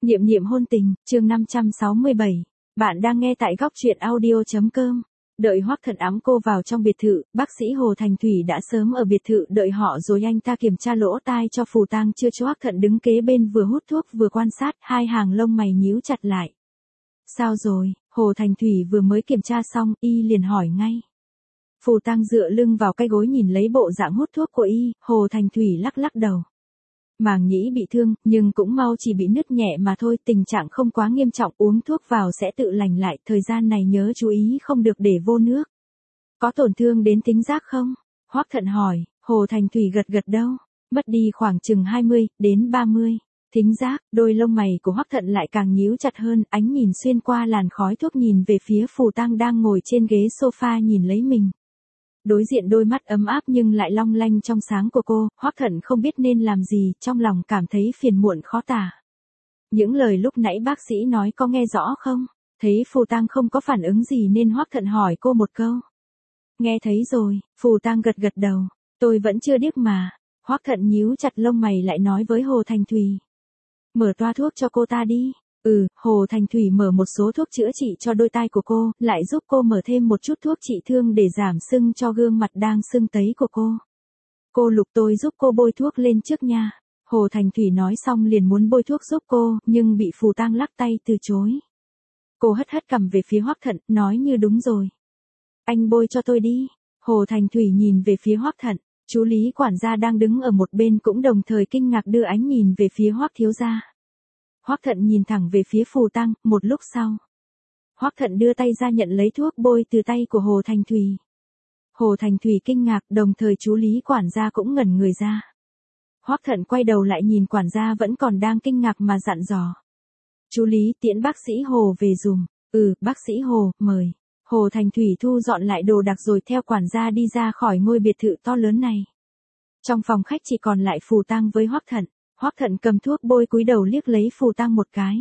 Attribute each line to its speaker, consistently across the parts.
Speaker 1: Niệm niệm hôn tình, chương 567. Bạn đang nghe tại góc truyện audio.com. Đợi Hoắc Thận ẵm cô vào trong biệt thự, bác sĩ Hồ Thành Thủy đã sớm ở biệt thự đợi họ rồi anh ta kiểm tra lỗ tai cho Phù Tang chưa cho Hoắc Thận đứng kế bên vừa hút thuốc vừa quan sát, hai hàng lông mày nhíu chặt lại. Sao rồi? Hồ Thành Thủy vừa mới kiểm tra xong, y liền hỏi ngay. Phù Tang dựa lưng vào cái gối nhìn lấy bộ dạng hút thuốc của y, Hồ Thành Thủy lắc lắc đầu. Màng nhĩ bị thương, nhưng cũng mau chỉ bị nứt nhẹ mà thôi, tình trạng không quá nghiêm trọng, uống thuốc vào sẽ tự lành lại, thời gian này nhớ chú ý không được để vô nước. Có tổn thương đến thính giác không? Hoắc Thận hỏi, Hồ Thành Thủy gật gật đầu, mất đi khoảng chừng 20 đến 30. Thính giác, đôi lông mày của Hoắc Thận lại càng nhíu chặt hơn, ánh nhìn xuyên qua làn khói thuốc nhìn về phía Phù Tang đang ngồi trên ghế sofa nhìn lấy mình. Đối diện đôi mắt ấm áp nhưng lại long lanh trong sáng của cô, Hoắc Thận không biết nên làm gì, trong lòng cảm thấy phiền muộn khó tả. Những lời lúc nãy bác sĩ nói có nghe rõ không? Thấy Phù Tang không có phản ứng gì nên Hoắc Thận hỏi cô một câu. Nghe thấy rồi, Phù Tang gật gật đầu, tôi vẫn chưa điếc mà. Hoắc Thận nhíu chặt lông mày lại nói với Hồ Thành Thủy. Mở toa thuốc cho cô ta đi. Hồ Thành Thủy mở một số thuốc chữa trị cho đôi tai của cô, lại giúp cô mở thêm một chút thuốc trị thương để giảm sưng cho gương mặt đang sưng tấy của cô. Cô Lục, tôi giúp cô bôi thuốc lên trước nha. Hồ Thành Thủy nói xong liền muốn bôi thuốc giúp cô, nhưng bị Phù Tang lắc tay từ chối. Cô hất hất cằm về phía Hoắc Thận, nói như đúng rồi. Anh bôi cho tôi đi. Hồ Thành Thủy nhìn về phía Hoắc Thận, chú Lý quản gia đang đứng ở một bên cũng đồng thời kinh ngạc đưa ánh nhìn về phía Hoắc thiếu gia. Hoắc Thận nhìn thẳng về phía Phù Tang, một lúc sau. Hoắc Thận đưa tay ra nhận lấy thuốc bôi từ tay của Hồ Thành Thủy. Hồ Thành Thủy kinh ngạc, đồng thời chú Lý quản gia cũng ngẩn người ra. Hoắc Thận quay đầu lại nhìn quản gia vẫn còn đang kinh ngạc mà dặn dò. Chú Lý, tiễn bác sĩ Hồ về giùm. Bác sĩ Hồ, mời. Hồ Thành Thủy thu dọn lại đồ đạc rồi theo quản gia đi ra khỏi ngôi biệt thự to lớn này. Trong phòng khách chỉ còn lại Phù Tang với Hoắc Thận. Hoắc Thận cầm thuốc bôi cúi đầu liếc lấy Phù Tang một cái.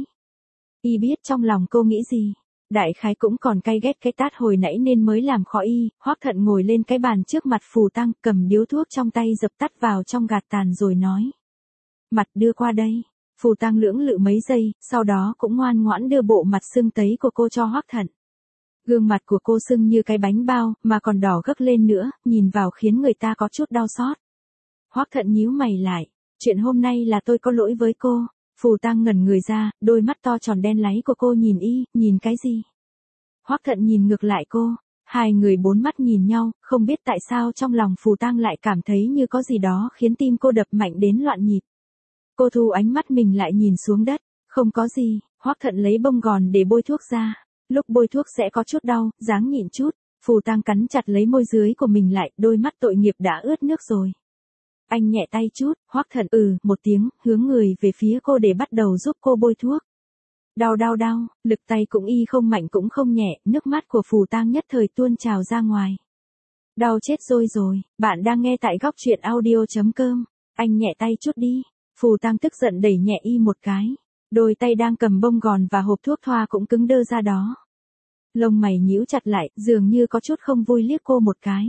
Speaker 1: Y biết trong lòng cô nghĩ gì. Đại khái cũng còn cay ghét cái tát hồi nãy nên mới làm khó y. Hoắc Thận ngồi lên cái bàn trước mặt Phù Tang, cầm điếu thuốc trong tay dập tắt vào trong gạt tàn rồi nói. Mặt đưa qua đây. Phù Tang lưỡng lự mấy giây, sau đó cũng ngoan ngoãn đưa bộ mặt sưng tấy của cô cho Hoắc Thận. Gương mặt của cô sưng như cái bánh bao, mà còn đỏ gấc lên nữa, nhìn vào khiến người ta có chút đau xót. Hoắc Thận nhíu mày lại. Chuyện hôm nay là tôi có lỗi với cô. Phù Tang ngẩn người ra, đôi mắt to tròn đen láy của cô nhìn y, nhìn cái gì? Hoắc Thận nhìn ngược lại cô, hai người bốn mắt nhìn nhau, không biết tại sao trong lòng Phù Tang lại cảm thấy như có gì đó khiến tim cô đập mạnh đến loạn nhịp. Cô thu ánh mắt mình lại nhìn xuống đất, không có gì. Hoắc Thận lấy bông gòn để bôi thuốc ra, lúc bôi thuốc sẽ có chút đau, ráng nhịn chút. Phù Tang cắn chặt lấy môi dưới của mình lại, đôi mắt tội nghiệp đã ướt nước rồi. Anh nhẹ tay chút, Hoắc Thận một tiếng, hướng người về phía cô để bắt đầu giúp cô bôi thuốc. Đau, lực tay cũng y không mạnh cũng không nhẹ, nước mắt của Phù Tang nhất thời tuôn trào ra ngoài. Đau chết rồi, bạn đang nghe tại góc truyện audio.com, anh nhẹ tay chút đi. Phù Tang tức giận đẩy nhẹ y một cái, đôi tay đang cầm bông gòn và hộp thuốc thoa cũng cứng đơ ra đó. Lông mày nhíu chặt lại, dường như có chút không vui liếc cô một cái.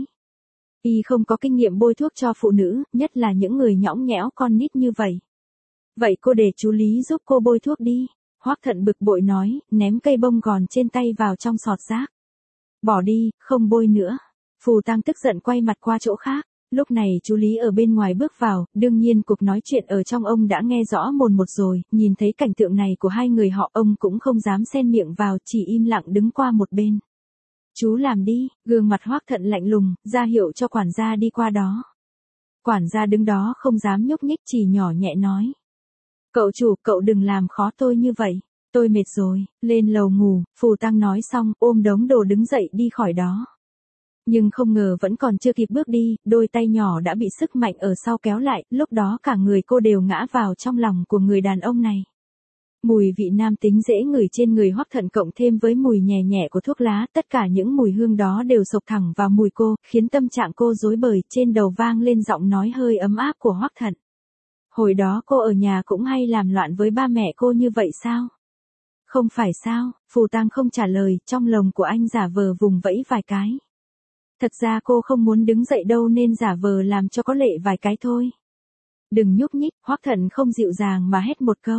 Speaker 1: Y không có kinh nghiệm bôi thuốc cho phụ nữ, nhất là những người nhõng nhẽo con nít như vậy. Vậy cô để chú Lý giúp cô bôi thuốc đi. Hoắc Thận bực bội nói, ném cây bông gòn trên tay vào trong sọt rác. Bỏ đi, không bôi nữa. Phù Tang tức giận quay mặt qua chỗ khác. Lúc này chú Lý ở bên ngoài bước vào, đương nhiên cuộc nói chuyện ở trong ông đã nghe rõ mồn một rồi, nhìn thấy cảnh tượng này của hai người họ ông cũng không dám xen miệng vào, chỉ im lặng đứng qua một bên. Chú làm đi, gương mặt Hoắc Thận lạnh lùng, ra hiệu cho quản gia đi qua đó. Quản gia đứng đó không dám nhúc nhích, chỉ nhỏ nhẹ nói. Cậu chủ, cậu đừng làm khó tôi như vậy, tôi mệt rồi, lên lầu ngủ. Phù Tang nói xong, ôm đống đồ đứng dậy đi khỏi đó. Nhưng không ngờ vẫn còn chưa kịp bước đi, đôi tay nhỏ đã bị sức mạnh ở sau kéo lại, lúc đó cả người cô đều ngã vào trong lòng của người đàn ông này. Mùi vị nam tính dễ ngửi trên người Hoắc Thận cộng thêm với mùi nhẹ nhẹ của thuốc lá, tất cả những mùi hương đó đều xộc thẳng vào mùi cô, khiến tâm trạng cô rối bời, trên đầu vang lên giọng nói hơi ấm áp của Hoắc Thận. Hồi đó cô ở nhà cũng hay làm loạn với ba mẹ cô như vậy sao? Không phải sao? Phù Tang không trả lời, trong lòng của anh giả vờ vùng vẫy vài cái. Thật ra cô không muốn đứng dậy đâu nên giả vờ làm cho có lệ vài cái thôi. Đừng nhúc nhích, Hoắc Thận không dịu dàng mà hét một câu.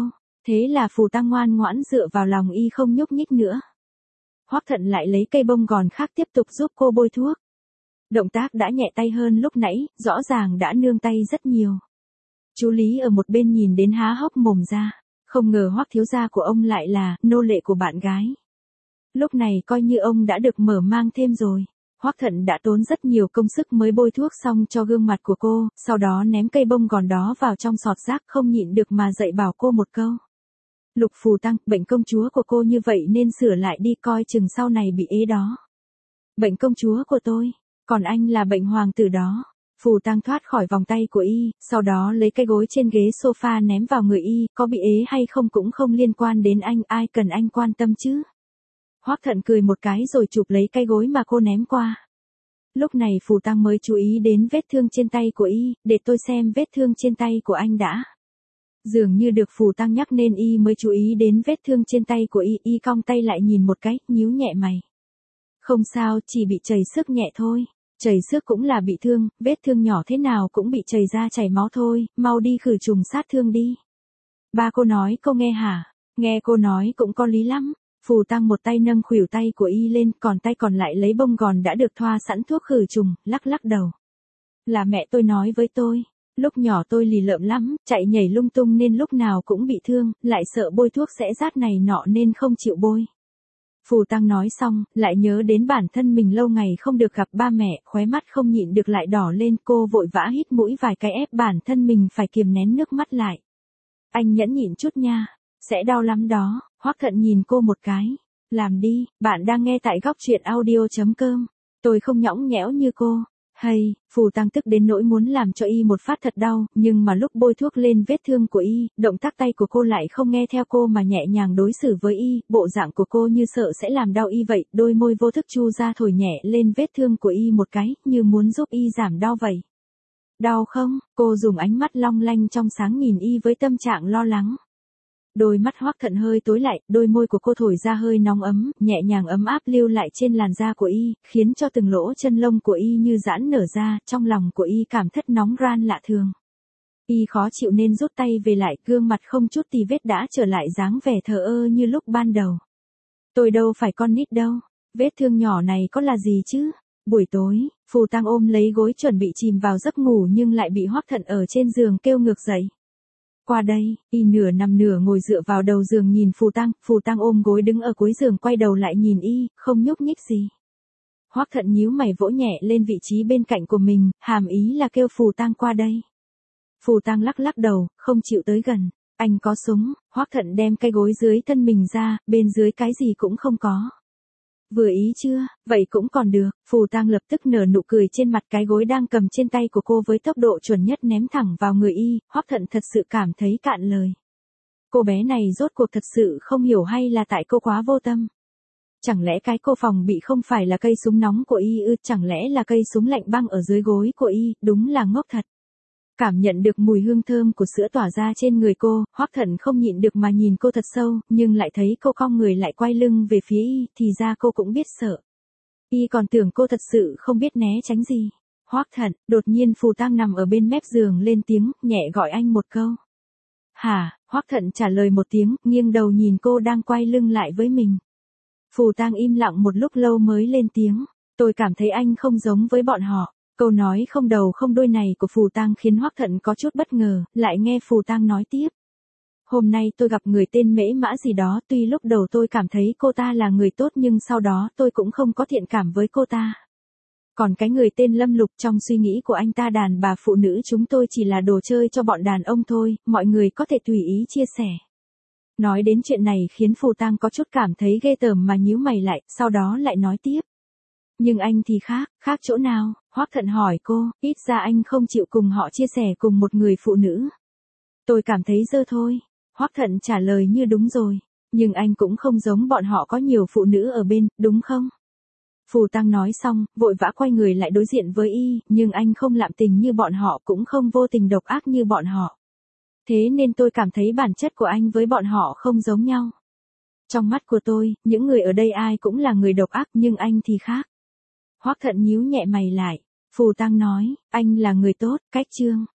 Speaker 1: Thế là Phù Tăng ngoan ngoãn dựa vào lòng y không nhúc nhích nữa. Hoắc Thận lại lấy cây bông gòn khác tiếp tục giúp cô bôi thuốc. Động tác đã nhẹ tay hơn lúc nãy, rõ ràng đã nương tay rất nhiều. Chú Lý ở một bên nhìn đến há hốc mồm ra, không ngờ Hoắc thiếu gia của ông lại là nô lệ của bạn gái. Lúc này coi như ông đã được mở mang thêm rồi. Hoắc Thận đã tốn rất nhiều công sức mới bôi thuốc xong cho gương mặt của cô, sau đó ném cây bông gòn đó vào trong sọt rác, không nhịn được mà dạy bảo cô một câu. Lục Phù Tăng, bệnh công chúa của cô như vậy nên sửa lại đi, coi chừng sau này bị ế đó. Bệnh công chúa của tôi, còn anh là bệnh hoàng tử đó. Phù Tăng thoát khỏi vòng tay của y, sau đó lấy cái gối trên ghế sofa ném vào người y, có bị ế hay không cũng không liên quan đến anh, ai cần anh quan tâm chứ. Hoắc Thận cười một cái rồi chụp lấy cái gối mà cô ném qua. Lúc này Phù Tăng mới chú ý đến vết thương trên tay của y, để tôi xem vết thương trên tay của anh đã. Dường như được Phù Tăng nhắc nên y mới chú ý đến vết thương trên tay của y cong tay lại nhìn một cái, nhíu nhẹ mày. Không sao, chỉ bị chảy xước nhẹ thôi. Chảy xước cũng là bị thương, vết thương nhỏ thế nào cũng bị chảy ra chảy máu thôi, mau đi khử trùng sát thương đi. Ba cô nói cô nghe hả? Nghe cô nói cũng có lý lắm. Phù Tăng một tay nâng khuỷu tay của y lên, còn tay còn lại lấy bông gòn đã được thoa sẵn thuốc khử trùng, lắc lắc đầu. Là mẹ tôi nói với tôi, lúc nhỏ tôi lì lợm lắm, chạy nhảy lung tung nên lúc nào cũng bị thương, lại sợ bôi thuốc sẽ rát này nọ nên không chịu bôi. Phù Tăng nói xong, lại nhớ đến bản thân mình lâu ngày không được gặp ba mẹ, khóe mắt không nhịn được lại đỏ lên, cô vội vã hít mũi vài cái ép bản thân mình phải kiềm nén nước mắt lại. Anh nhẫn nhịn chút nha, sẽ đau lắm đó. Hoắc Thận nhìn cô một cái. Làm đi, bạn đang nghe tại góc truyện audio.com. Tôi không nhõng nhẽo như cô. Hay, Phù Tăng tức đến nỗi muốn làm cho y một phát thật đau, nhưng mà lúc bôi thuốc lên vết thương của y, động tác tay của cô lại không nghe theo cô mà nhẹ nhàng đối xử với y, bộ dạng của cô như sợ sẽ làm đau y vậy, đôi môi vô thức chu ra thổi nhẹ lên vết thương của y một cái, như muốn giúp y giảm đau vậy. Đau không? Cô dùng ánh mắt long lanh trong sáng nhìn y với tâm trạng lo lắng. Đôi mắt Hoắc Thận hơi tối lại, đôi môi của cô thổi ra hơi nóng ấm, nhẹ nhàng ấm áp lưu lại trên làn da của y, khiến cho từng lỗ chân lông của y như giãn nở ra, trong lòng của y cảm thất nóng ran lạ thường. Y khó chịu nên rút tay về lại, gương mặt không chút tì vết đã trở lại dáng vẻ thờ ơ như lúc ban đầu. Tôi đâu phải con nít đâu, vết thương nhỏ này có là gì chứ? Buổi tối, Phù Tăng ôm lấy gối chuẩn bị chìm vào giấc ngủ nhưng lại bị Hoắc Thận ở trên giường kêu ngược dậy. Qua đây, y nửa nằm nửa ngồi dựa vào đầu giường nhìn Phù Tăng ôm gối đứng ở cuối giường quay đầu lại nhìn y, không nhúc nhích gì. Hoắc Thận nhíu mày vỗ nhẹ lên vị trí bên cạnh của mình, hàm ý là kêu Phù Tăng qua đây. Phù Tăng lắc lắc đầu, không chịu tới gần. Anh có súng. Hoắc Thận đem cái gối dưới thân mình ra, bên dưới cái gì cũng không có. Vừa ý chưa, vậy cũng còn được. Phù Tăng lập tức nở nụ cười trên mặt, cái gối đang cầm trên tay của cô với tốc độ chuẩn nhất ném thẳng vào người y. Hoắc Thận thật sự cảm thấy cạn lời. Cô bé này rốt cuộc thật sự không hiểu hay là tại cô quá vô tâm. Chẳng lẽ cái cô phòng bị không phải là cây súng nóng của y ư, chẳng lẽ là cây súng lạnh băng ở dưới gối của y, đúng là ngốc thật. Cảm nhận được mùi hương thơm của sữa tỏa ra trên người cô, Hoắc Thận không nhịn được mà nhìn cô thật sâu, nhưng lại thấy cô cong người lại quay lưng về phía y, thì ra cô cũng biết sợ. Y còn tưởng cô thật sự không biết né tránh gì. Hoắc Thận, đột nhiên Phù Tăng nằm ở bên mép giường lên tiếng, nhẹ gọi anh một câu. Hả? Hoắc Thận trả lời một tiếng, nghiêng đầu nhìn cô đang quay lưng lại với mình. Phù Tăng im lặng một lúc lâu mới lên tiếng, tôi cảm thấy anh không giống với bọn họ. Câu nói không đầu không đuôi này của Phù Tăng khiến Hoắc Thận có chút bất ngờ, lại nghe Phù Tăng nói tiếp. Hôm nay tôi gặp người tên Mễ Mã gì đó, tuy lúc đầu tôi cảm thấy cô ta là người tốt nhưng sau đó tôi cũng không có thiện cảm với cô ta. Còn cái người tên Lâm Lục, trong suy nghĩ của anh ta đàn bà phụ nữ chúng tôi chỉ là đồ chơi cho bọn đàn ông thôi, mọi người có thể tùy ý chia sẻ. Nói đến chuyện này khiến Phù Tăng có chút cảm thấy ghê tởm mà nhíu mày lại, sau đó lại nói tiếp. Nhưng anh thì khác chỗ nào? Hoắc Thận hỏi cô, ít ra anh không chịu cùng họ chia sẻ cùng một người phụ nữ. Tôi cảm thấy dơ thôi. Hoắc Thận trả lời như đúng rồi, nhưng anh cũng không giống bọn họ có nhiều phụ nữ ở bên, đúng không? Phù Tăng nói xong, vội vã quay người lại đối diện với y, nhưng anh không lạm tình như bọn họ cũng không vô tình độc ác như bọn họ. Thế nên tôi cảm thấy bản chất của anh với bọn họ không giống nhau. Trong mắt của tôi, những người ở đây ai cũng là người độc ác nhưng anh thì khác. Hoắc Thận nhíu nhẹ mày lại. Phù Tăng nói, anh là người tốt, cách chương.